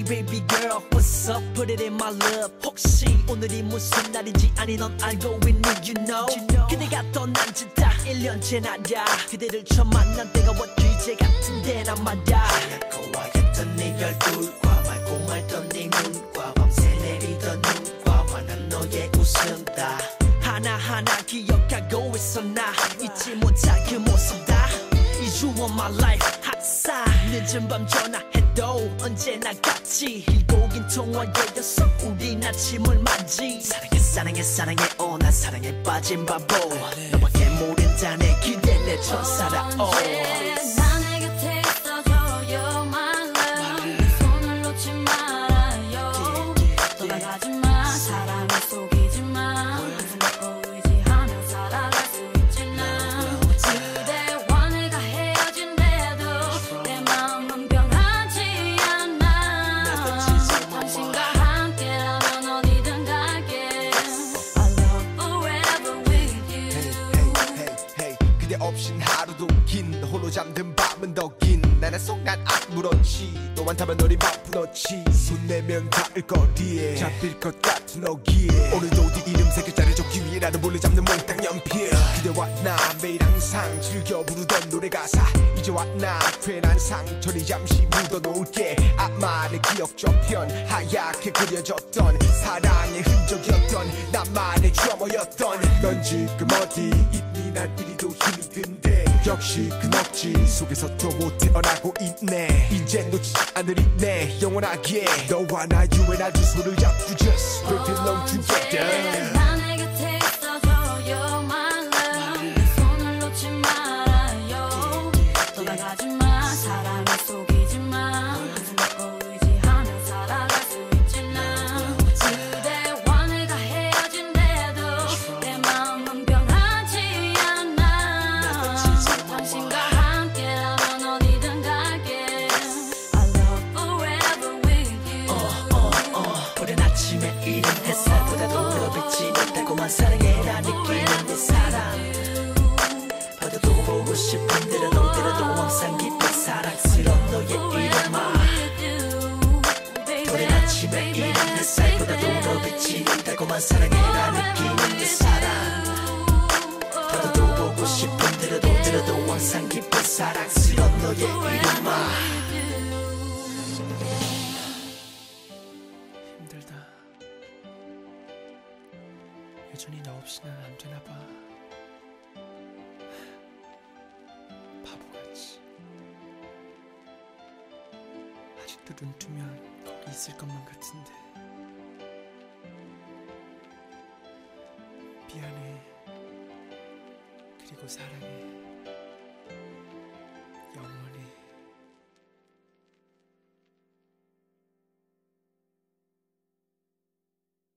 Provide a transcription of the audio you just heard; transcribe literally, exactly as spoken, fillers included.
baby girl what's up put it in my love 혹시 오늘이 무슨 날인지 아니 넌 알고 있니 you know 그대가 떠난 지 딱 일 년째 나야 그대를 처음 만난 때가 엊그제 같은데 난 말야 고와였던 네 얼굴과 맑고 말던 네 눈과 밤새 내리던 눈과 환한 너의 웃음 다 하나하나 기억하고 있어 나 잊지 못할 그 모습 다 You on my life 항상 늦은 밤 전화해도 언제나 같이 길고 긴 통화였어 우린 아침을 맞이 사랑해 사랑해 사랑해 어 난 사랑에 빠진 바보 너밖에 모른다네 기대 내 첫사랑 어 없인 하루도 긴 홀로 잠든 밤은 더 긴 나는 속난 아무렇지 너만 타면 너리 바쁘렇지 손 내면 닿을 거리에 잡힐 것 같은 너기에 오늘도 네 이름 세 글자를 적기 위해 나도 몰래 잡는 몽땅 연필 그대와 나 매일 항상 즐겨 부르던 노래 가사 이제와 나 괜한 상처를 잠시 묻어놓을게 아마의 기억 저편 하얗게 그려졌던 사랑의 흔적이었던 나만의 추억이었던 넌 지금 어디 있니 난 이리도 힘이 든데 역시 그 넋지 속에서 또 못 태어나고 있네 이젠 놓치지 않으리네 영원하게 너와 나 you and I 두 손을 잡고 just we belong together 나 내 곁에 있어줘 you're my love 내 손을 놓지 말아요 떠나가지 마 사랑에 속이지 마 항상 널 의지하며 살아갈 수 있지 난 그대와 내가 헤어진대도 내 마음은 변하지 않아 당신과 함께라면 어디든 갈게 I love forever with you 어, 어, 어. 오랜 아침에 이른 햇살보다도 더 빛이 낫다고만 사랑해 나 느끼는 내 사랑 바다도 보고 싶은데라도 때려도 항상 깊은 사랑스러운 너의 이름아 오랜 아침에 이른 햇살보다도 더 빛이 낫다고만 사랑해 나 느끼는 내 사랑 바다도 보고 싶은데라도 때려도 항상 깊은 사랑스러운 너의 이름아 힘들다 여전히 너 없이 난 안 되나 봐 바보같이 아직도 눈 뜨면 거기 있을 것만 같은데 미안해 그리고 사랑해